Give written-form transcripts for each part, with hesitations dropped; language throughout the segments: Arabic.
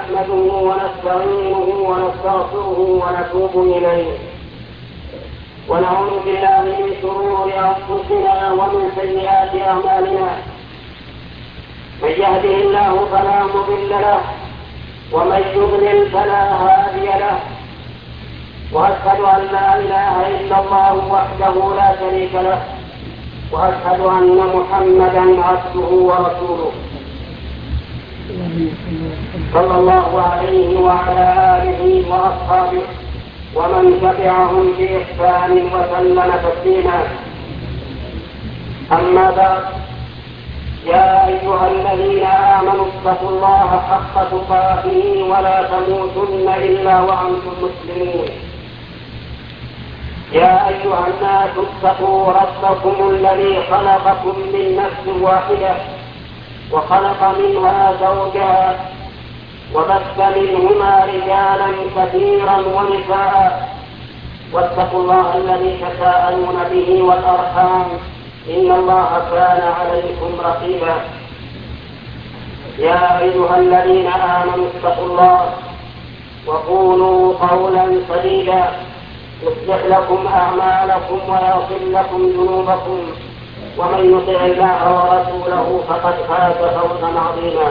نحمده ونستعينه ونستغفره ونتوب إليه ونعوذ بالله من شرور أنفسنا ومن سيئات أعمالنا. من يهده الله فلا مضل له ومن يضلل فلا هادي له، وأشهد أن لا إله إلا الله وحده لا شريك له، وأشهد أن محمدا عبده ورسوله صلى الله عليه وعلى آله وأصحابه ومن تبعهم بإحسان وسلم تسليما. أما بعد، يا أيها الذين آمنوا اتقوا الله حق تقاته ولا تموتن إلا وأنتم مسلمون. يا أيها الناس اتقوا ربكم الذي خلقكم من نفس واحدة وخلق منها زوجها وبث منهما رجالا كثيرا ونساء، واتقوا الله الذي تساءلون به والأرحام إن الله كان عليكم رقيبا. يا أيها الذين آمنوا اتقوا الله وقولوا قولا سديدا يصلح لكم أعمالكم ويغفر لكم ذنوبكم، ومن يطع الله ورسوله فقد فاز فوزا عظيما.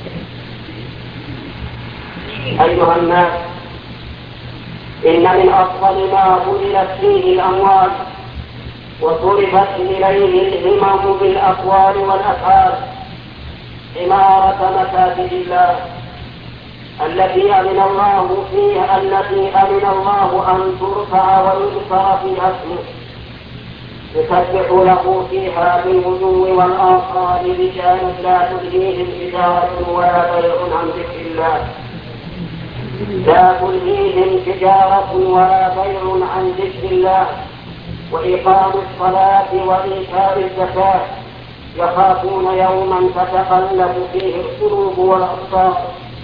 أيها الناس، إن من أفضل ما بذلت فيه الأموال وصرفت إليه الهمم بالأقوال والأفعال عمارة مساجد الله التي أذن الله أن ترفع ويذكر فيها اسمه، يسبح له فيها بالغدو والآصال رجال لا تلهيهم تجارة ولا بيع عن ذكر الله عن ذكر الله وإقام الصلاة وإيتاء الزكاة، يخافون يوما تتقلب فيه القلوب والأبصار،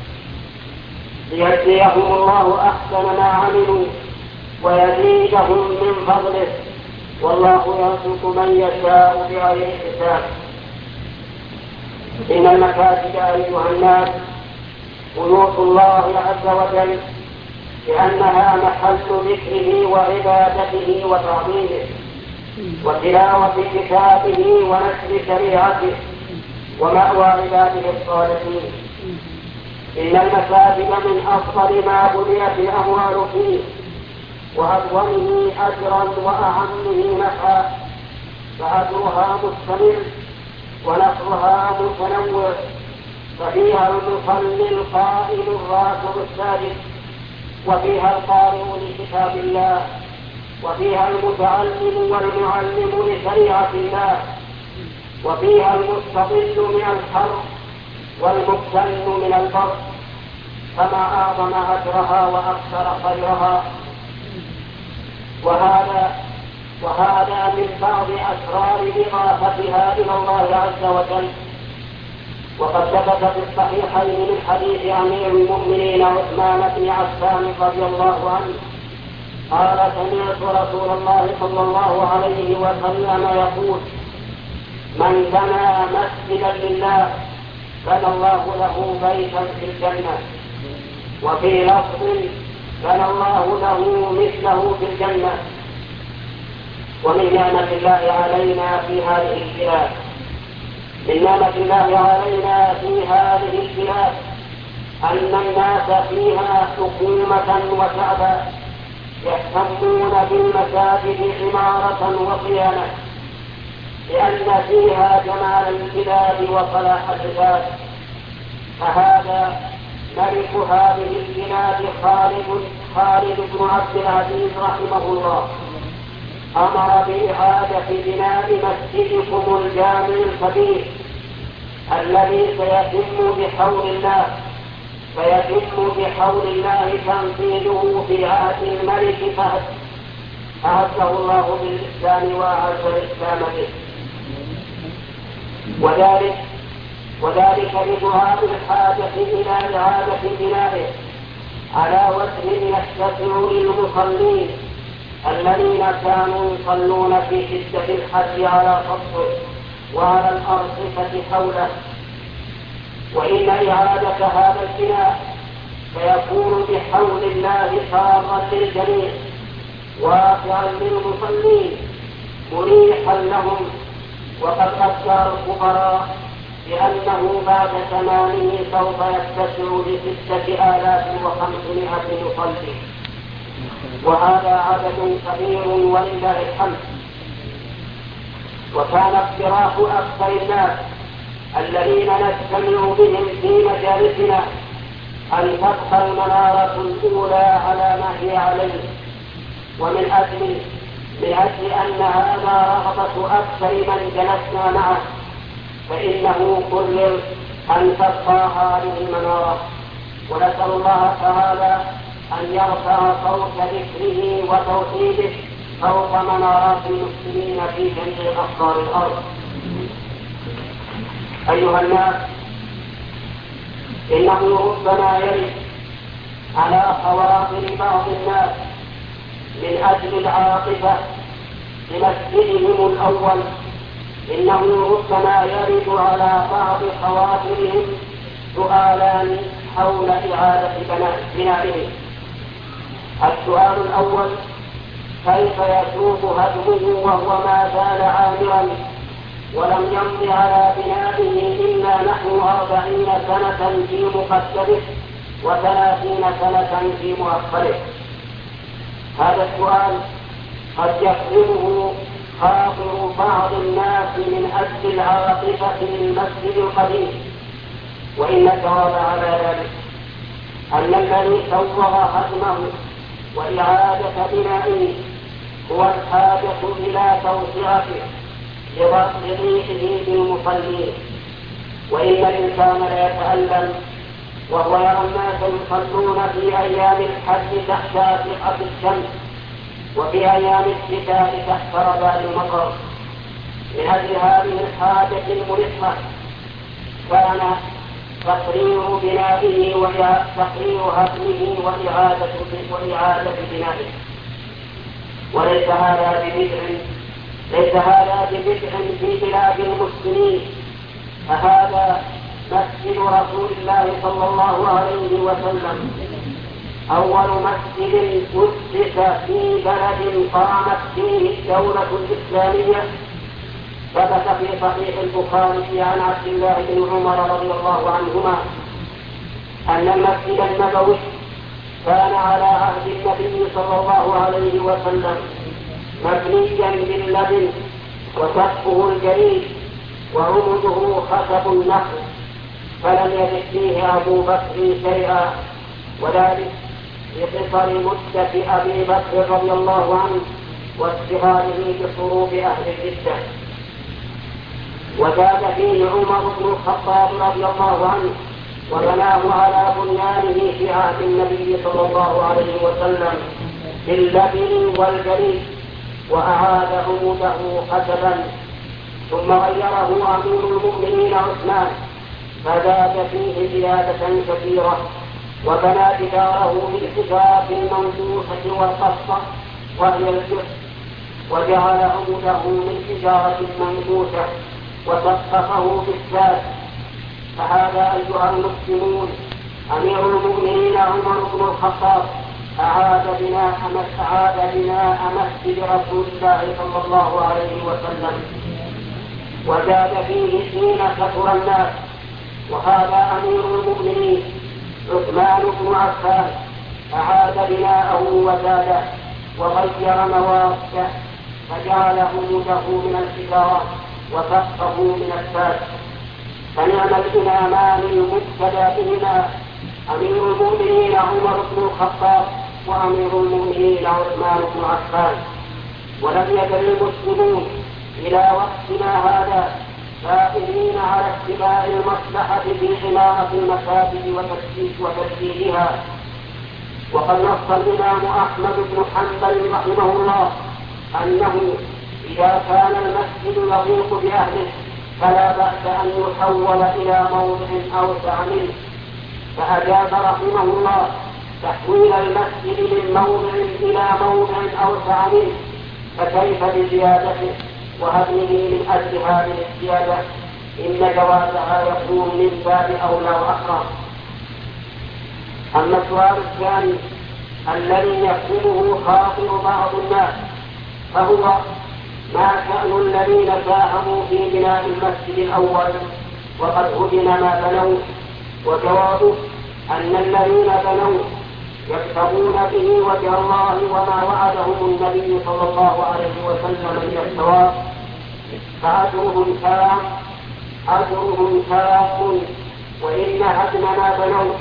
ليجزيهم الله أحسن ما عملوا ويزيدهم من فضله، والله يرزق من يشاء بغير حساب. إن المساجد أيها الناس بيوت الله عز وجل، لأنها محل ذكره وعبادته وتعظيمه وتلاوة كتابه ونشر شريعته ومأوى عباده الصالحين. إن المساجد من أفضل ما بنيت الأموال فيه وأدومه أجرا وأعمه نفعا، فأجرها مستمر ونصرها متنوع، ففيها المصلي القائم الراكع الساجد، وفيها القارئ لكتاب الله، وفيها المتعلم والمعلم لشريعة الله، وفيها المستظل من الحر والمبتل من البر، فما أعظم أجرها وأكثر خيرها. وهذا من بعض أسرار إضافتها إلى الله عز وجل. وقد ثبت في الصحيحين من حديث أمير المؤمنين عثمان بن عفان رضي الله عنه قال: سمعت رسول الله صلى الله عليه وسلم يقول: من بنى مسجدا لله بنى الله له بيتا في الجنة، وفي لفظ: بنى الله له مثله في الجنة. ومن نعمة الله علينا في هذه البلاد أن الناس فيها حكومة وشعبا يهتمون بالمساجد عمارة وصيانة، لأن فيها جمال البلاد وصلاح العباد. فهذا ملك هذه البلاد خالد بن عبد العزيز رحمه الله أمر بإعادة بناء مسجدكم الجامع الكبير الذي سيتم بحول الله تنفيذه في عهد الملك فهد، أعزه الله بالإسلام وأعز الإسلام به، وذلك لدعاء الحاجة إلى إعادة بنائه على وجه يتسع للمصلين الذين كانوا يصلون في شدة الحج على سطحه وعلى الأرصفة حوله. وإن إعادة هذا البناء فيكون بحول الله سارا للجميع واسعا للمصلين مريحا لهم. وقد أذكر الخبراء بأنه بعد تمامه سوف يتسع ل6,500 مصلي، وهذا عدد كبير ولله الحمد. وكان اقتراح أكثر الناس الذين نجتمع بهم في مجالسنا أن تبقى المنارة الأولى على ما هي عليه، ومن أجل أن هذا رغبة أكثر من جلسنا معه، فإنه قرر أن تبقى هذه المنارة. ونسأل الله تعالى أن يرفع صوت ذكره وتوحيده فوق منارات المسلمين في جميع أقطار الأرض. أيها الناس، إنه ربما يرد على خواطر بعض الناس من أجل العاطفة بمسجدهم الأول، إنه ربما يرد على بعض خواطرهم سؤالان حول إعادة بنائه. السؤال الأول: كيف يتوب هدمه وهو ما زال عامرا ولم يمض على بنائه إلا نحو 40 سنة في مقدمه و30 سنة في مؤخره؟ هذا السؤال قد يفهمه خاطر بعض الناس من أجل العاطفة للمسجد القديم، وإن الجواب على ذلك أن الذي سوغ هدمه وإعادة بنائه هو الحاجة إلى توسعته لضيقه بالمصلين. وإن الإنسان لا يتألم وهو يرى الناس يصلون في أيام الحج تحت أشعة الشمس وفي أيام الشتاء تحت رذاذ المطر. من أجل هذه الحاجة الملحة كان تقرير بنائه وتقرير هدمه وإعادة بنائه. وليس هذا ببدع في بلاد المسلمين، فهذا مسجد رسول الله صلى الله عليه وسلم، أول مسجد أسس في بلد قامت فيه الدولة الإسلامية. ثبت في صحيح البخاري عن عبد الله بن عمر رضي الله عنهما أن المسجد النبوي كان على عهد النبي صلى الله عليه وسلم مبنيا باللبن وسقفه الجريد وعمده خشب النخل، فلم يجد فيه أبو بكر شيئا، وذلك بقصر مدة أبي بكر رضي الله عنه واستغاله بحروب أهل الردة. وزاد فيه عمر بن الخطاب رضي الله عنه وبناه على بنيانه في عهد النبي صلى الله عليه وسلم باللبن والجريد وأعاد عموده خشبا، ثم غيره أمير المؤمنين عثمان فزاد فيه زيادة كثيرة، وبنى جداره بالحجارة المنفوشة والقصة وهي الجث، وجعل عموده من حجارة منفوشة وسقفه بالساد. فهذا أيها المسلمون أمير المؤمنين عمر بن الخطاب أعاد بناء مسجد رسول الله صلى الله عليه وسلم، وزاد فيه حين كثر الناس. وهذا أمير المؤمنين عثمان بن عفان أعاد بناءه وزاده وغير مواده، فجعل عموده من الحجارة وسقفه من الساد. فنعم الإمامان المقتدى بهما أمير المؤمنين عمر بن الخطاب وأمير المؤمنين عثمان بن عفان. ولم يزل المسلمون إلى وقتنا هذا سائرين على اتباع المصلحة في حماية المساجد وتسجيلها. وقد نص الإمام أحمد بن حنبل رحمه الله أنه إذا كان المسجد يضيق بأهله فلا بأس أن يحول إلى موضع أوسع منه، فأجاب رحمه الله تحويل المسجد من موضع إلى موضع أوسع منه، فكيف بزيادته وهدمه من أجل هذه الزيادة؟ إن جوازها يكون من باب أولى وأقرب. أما السؤال الثاني الذي يحسبه خاطر بعض الناس فهو ما شأن الذين ساهموا في بناء المسجد الأول وقد هدم ما بنوا؟ وجوابه أن الذين بنوا يبتغون به وجه الله وما وعدهم النبي صلى الله عليه وسلم من الثواب فأجرهم تام وإن هدم ما بنوا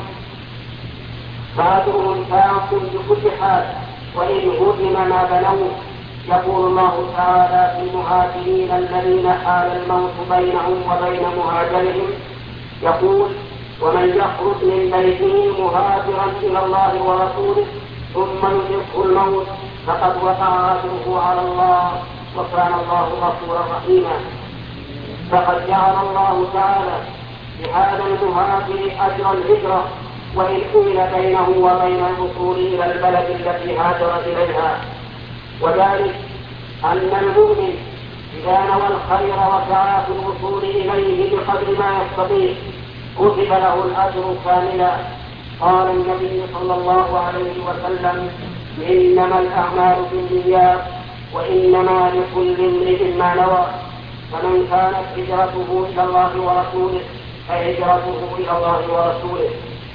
فأجرهم تام بكل حال وإن هدم ما بنوا. يقول الله تعالى في المهاجرين الذين حال الموت بينهم وبين مهاجرهم يقول ومن يخرج من بيته مهاجرا إلى الله ورسوله ثم يدركه الموت فقد وقع أجره على الله وكان الله غفورا رحيما. فقد جعل الله تعالى لهذا المهاجر أجر الهجرة وإن حيل بينه وبين الوصول إلى البلد التي هاجر إليها، وذلك أن المؤمن إذا نوى الخير وسعى في الوصول إليه بقدر ما يستطيع كتب له الأجر كاملا. قال النبي صلى الله عليه وسلم إنما الأعمال بالنيات وإنما لكل امرئ ما نوى، فمن كانت هجرته إلى الله ورسوله فهجرته إلى الله ورسوله.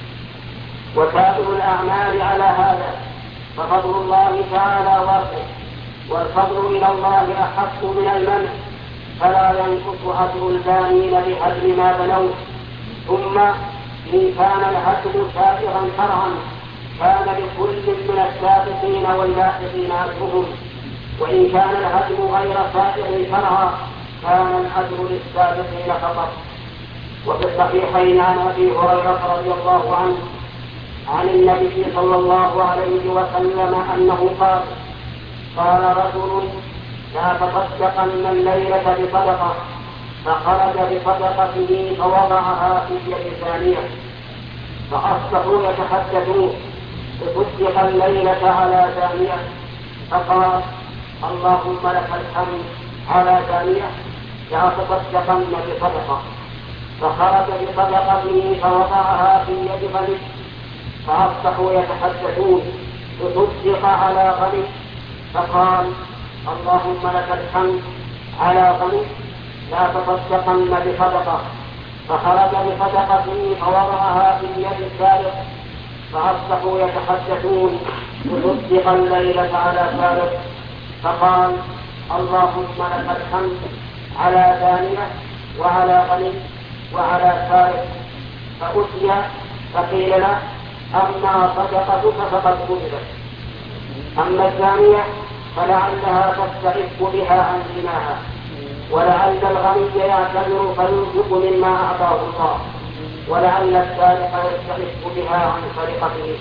وسائر الأعمال على هذا ففضل الله تعالى واسع والفضل إلى الله أحق من المنع، فلا ينقص أجر البانين بهدم ما بنوا. ثم إن كان الهدم سائغا شرعا كان لكل من السابقين واللاحقين أجرهم، وإن كان الهدم غير سائغ شرعا كان الأجر للسابقين فقط. وفي الصحيحين عن أبي هريرة رضي الله عنه عن النبي صلى الله عليه وسلم أنه قال رجل لا تصدقن الليلة بصدقة، فخرج بصدقته فوضعها في يد ثانية فأصبحوا يتحدثون تصدق الليلة على ثانية، فقال اللهم لك الحمد على ثانية لا تصدقن بصدقة، فخرج بصدقته فوضعها في يد غني فأصبحوا يتحدثون تصدق على غني، فقال اللهم لك الحمد على غني لا تصدقن بصدقة، فخرج بصدقته فوضعها في يد السارق فأصبحوا يتحدثون تصدق الليلة على سارق، فقال اللهم لك الحمد على ثانية وعلى غني وعلى سارق، فأتي فقيل له أما صدقتك فقد قبلت، أما الثانية فلعلها تستحق بها عن زناها، ولعل الغني يعتذر فينفق مما أعطاه الله، ولعل السارق يستحق بها عن سرقته.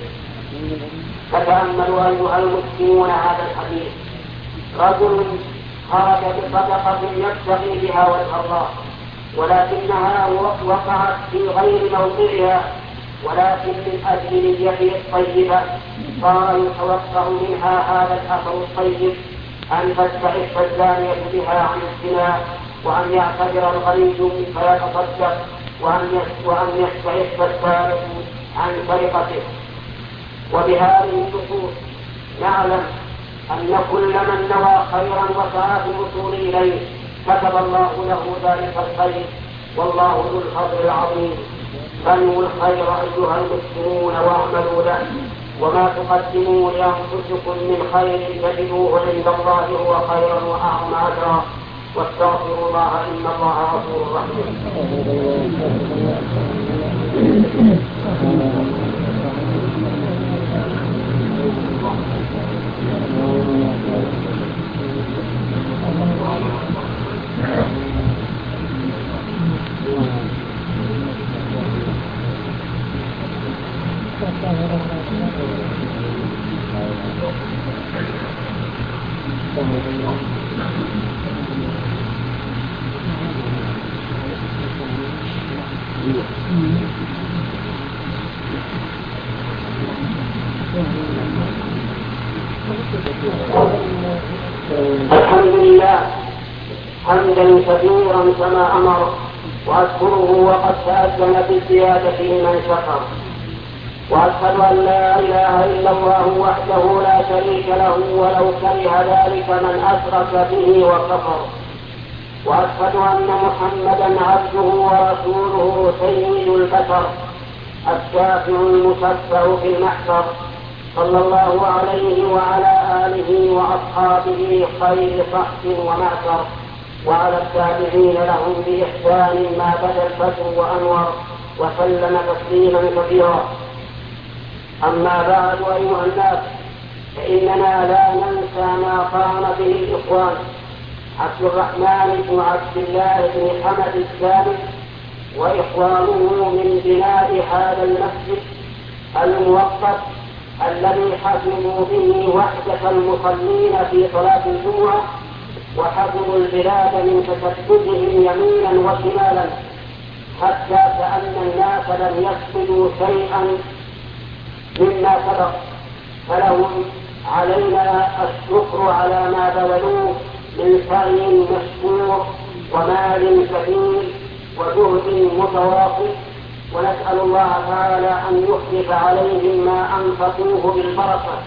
فتأملوا أيها المسلمون هذا الحديث، رجل خرج بصدقة يبتغي بها وجه الله ولكنها وقعت في غير موضعها، ولكن من أجل نيته الطيبة صار يتوقع منها هذا الأثر الطيب أن تستحق الزانية بها عن الزنا، وأن يعتذر الغني فيتصدق، وأن يستحق السارق عن سرقته. وبهذه النصوص نعلم أن كل من نوى خيرا وسعى في الوصول إليه كتب الله له ذلك الخير، والله ذو الفضل العظيم. فانووا الخير أيها المسلمون واعملوا له، وما تقدموا لأنفسكم من خير تجدوه عند الله هو خيرا وأعظم أجرا، واستغفروا الله إن الله غفور رحيم. الحمد لله حمدا كثيرا كما أمر، وأشكره وقد تأذن بالزيادة لمن شكر. وأشهد أن لا إله إلا الله وحده لا شريك له ولو كره ذلك من أشرك به وكفر. وأشهد أن محمدا عبده ورسوله سيد البشر الشافع المشفع في المحشر، صلى الله عليه وعلى آله وأصحابه خير صحب ومعشر، وعلى التابعين لهم بإحسان ما بدا الفتح وأنور، وسلم تسليما كثيرا. أما بعد أيها الناس، فإننا لا ننسى ما قام به الإخوان عبد الرحمن بن عبد الله بن حمد الثابت وإخوانه من بناء هذا المسجد الموقت الذي حفظوا به وحدة المصلين في صلاة الجمعة، وحفظوا البلاد من تشتتهم يمينا وشمالا، حتى كأن الناس لم يفقدوا شيئا مما سبق. فلهم علينا الشكر على ما بذلوه من سعي مشكور ومال كثير وجهد متواصل، ونسأل الله تعالى أن يخلف عليهم ما أنفقوه بالبركة.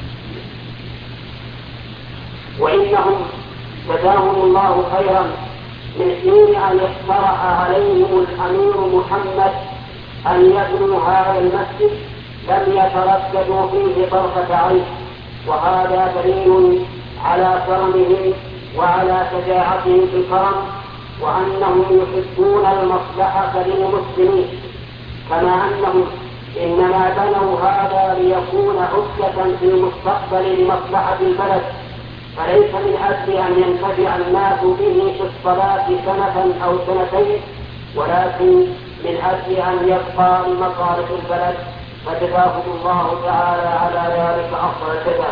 وإنهم جزاهم الله خيرا من حين أن اقترح عليهم الأمير محمد أن يبنوا هذا المسجد لم يترددوا فيه طرفة عين، وهذا دليل على كرمهم وعلى شجاعتهم في الكرم، وأنهم يحبون المصلحة للمسلمين، كما أنهم إنما بنوا هذا ليكون حجة في المستقبل لمصلحة البلد، فليس من أجل أن ينتفع الناس به في الصلاة سنة أو سنتين، ولكن من أجل أن يبقى لمصالح البلد، فجزاهم الله تعالى على ذلك أفضل الجزاء.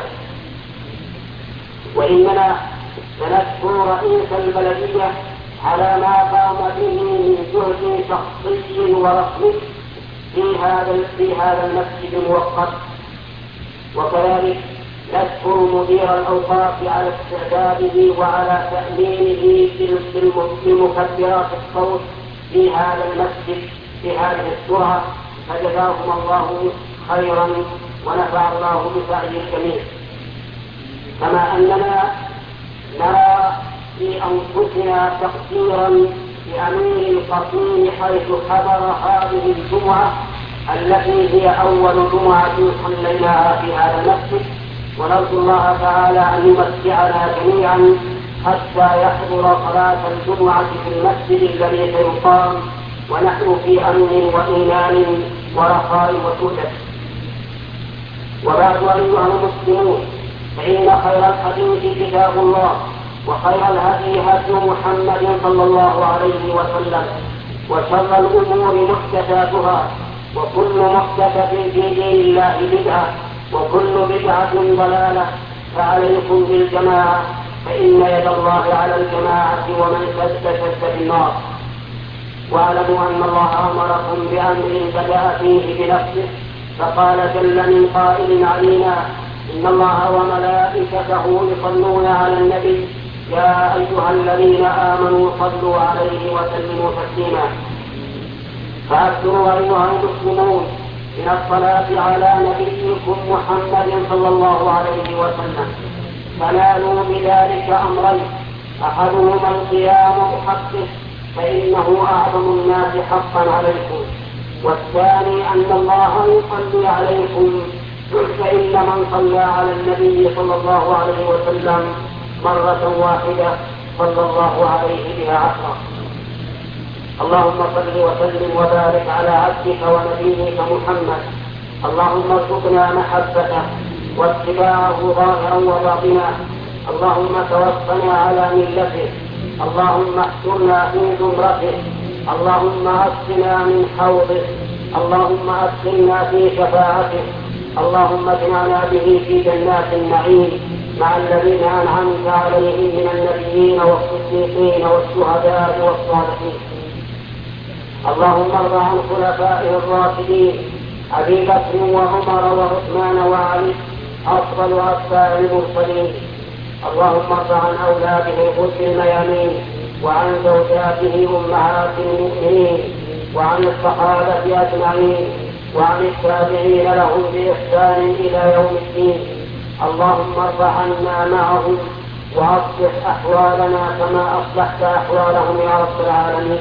وإننا سنشكر رئيس البلدية على ما قام به من جهد شخصي ورسمي في هذا المسجد الموقت، وكذلك نشكر مدير الأوقاف على استعداده وعلى تأمينه بمكبرات الصوت في هذا المسجد في هذه السرعة، فجزاهم الله خيرا ونفع الله بسعي الجميع. كما أننا نرى في أنفسنا تقصيرا لأمير القصيم حيث حضر هذه الجمعة التي هي أول جمعة صليناها في هذا المسجد، ونرجو الله تعالى أن يمتعنا جميعا حتى يحضر صلاة الجمعة في المسجد الذي سيقام ونحن في أمن وإيمان ورخاء وسعادة. وبعد أيها المسلمون، فإن خير الحديث كتاب الله، وخير الهدي هدي محمد صلى الله عليه وسلم، وشر الأمور محدثاتها، وكل محدثة في دين الله بدعة، وكل بدعة ضلالة. فعليكم بالجماعة، فإن يد الله على الجماعة، ومن شد بالنار. واعلموا أن الله أمركم بأمر بدأ فيه بنفسه، فقال جل من قائل علينا: إن الله وملائكته يصلون على النبي يا أيها الذين آمنوا صلوا عليه وسلموا تسليما. فأكثروا أيها المسلمون من الصلاة على نبيكم محمد صلى الله عليه وسلم، فنالوا بذلك أمرين: أحدهما القيام بحقه فإنه أعظم الناس حقا عليكم، والثاني أن الله يصلي عليكم، فإن من صلى على النبي صلى الله عليه وسلم مرة واحدة صلى الله عليه بها عشرة. اللهم صل وسلم وبارك على عبدك ونبيك محمد. اللهم ارزقنا محبته واتباعه ظاهرا وباطنا. اللهم توفنا على ملته. اللهم احشرنا في زمرته. اللهم اسقنا من حوضه. اللهم ادخلنا في شفاعته. اللهم اجمعنا به في جنات النعيم مع الذين انعمت عليهم من النبيين والصديقين والشهداء والصالحين. اللهم ارض عن خلفائه الراشدين ابي بكر وعمر وعثمان وعلي افضل اتباع المرسلين. اللهم ارض عن اولاده الغر الميامين وعن زوجاته امهات المؤمنين وعن الصحابه اجمعين وعن التابعين لهم بإحسان إلى يوم الدين. اللهم ارفع عنا معهم وأصلح أحوالنا كما أصلحت أحوالهم يا رب العالمين.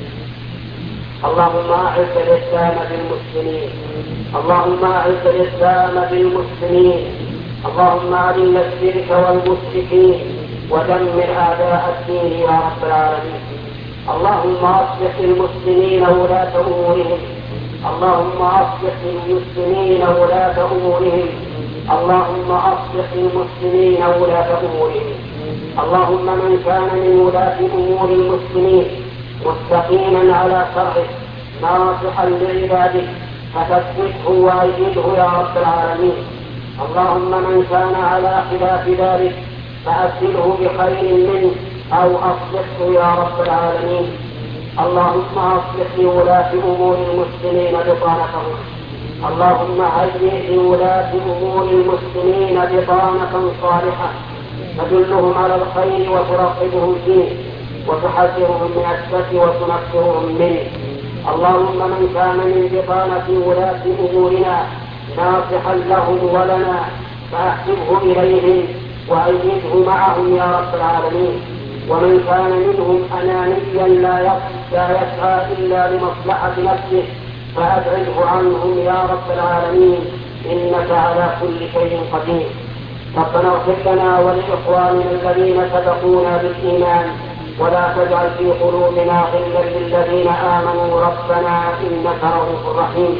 اللهم أعز الإسلام بالمسلمين، اللهم أعز الإسلام بالمسلمين، اللهم أذل الشرك والمشركين ودمر أعداء الدين يا رب العالمين. اللهم أصلح للمسلمين ولاة أمورهم، اللهم أصلح للمسلمين ولاة أمورهم، اللهم أصلح للمسلمين ولاة أمورهم. اللهم من كان من ولاة أمور المسلمين مستقيما على شرعه ناصحا لعباده فثبته وأيده يا رب العالمين. اللهم من كان على خلاف ذلك فأبدله بخير منه أو أصلحه يا رب العالمين. اللهم أصلح لولاة أمور المسلمين بطانتهم، اللهم هيئ لولاة أمور المسلمين بطانة صالحة تدلهم على الخير وترغبهم فيه وتحذرهم من الشر وتنفرهم منه. اللهم من كان من بطانة ولاة أمورنا ناصحا لهم ولنا فأحبه إليهم وأيده معهم يا رب العالمين. ومن كان منهم أنانيا لا يسعى إلا لمصلحة نفسه فأبعده عنهم يا رب العالمين إنك على كل شيء قدير. ربنا اغفر لنا ولإخواننا الذين سبقونا بالإيمان ولا تجعل في قلوبنا غلا للذين آمنوا ربنا إنك رؤوف رحيم.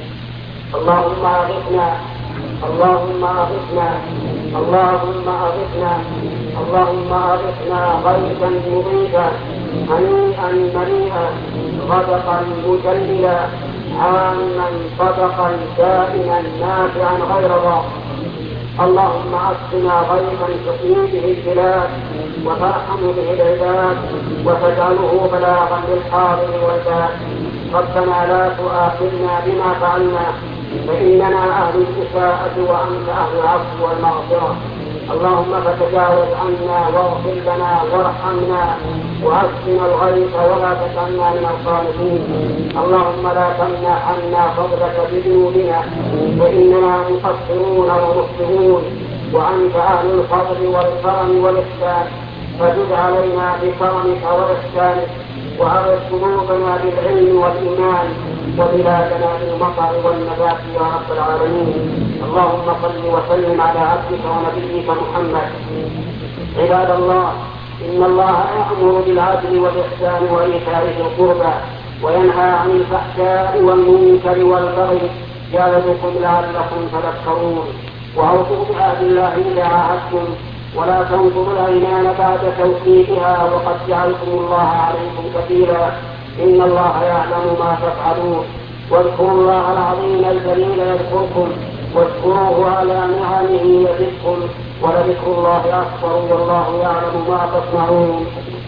اللهم أغثنا، اللهم أغثنا، اللهم أغثنا، اللهم أغثنا غيثا مغيثا هنيئا مريئا غدقا مجللا عاما صدقا دائما نافعا غير ضار. اللهم أسقنا غيثا تحيي به البلاد وترحم به العباد وتجعله بلاغا للحاضر والباد. ربنا لا تؤاخذنا بما فعلنا فإننا أهل الإساءة وأنت أهل العفو والمغفرة. اللهم فتجاوز عنا واغفر لنا وارحمنا وأسقنا الغيث ولا تجعلنا من القانطين. اللهم لا تمنع عنا فضلك بذنوبنا فإننا مقصرون ومخطئون وأنت أهل الفضل والكرم والإحسان فزد علينا بكرمك وإحسانك وأغث قلوبنا بالعلم والإيمان وبلادنا بالمطر والنبات يا رب العالمين. اللهم صل وسلم على عبدك ونبيك محمد. عباد الله، إن الله يأمر بالعدل والإحسان وإيتاء ذي القربى وينهى عن الفحشاء والمنكر والبغي يعظكم لعلكم تذكرون. وأوفوا بعهد الله إذا عاهدتم ولا تنقضوا الأيمان بعد توكيدها وقد جعلكم الله عليكم كفيلا إن الله يعلم ما تفعلون. واذكروا الله العظيم الجليل يذكركم واشكروه على نعمه يزدكم ولذكر الله أكبر والله يعلم ما تصنعون.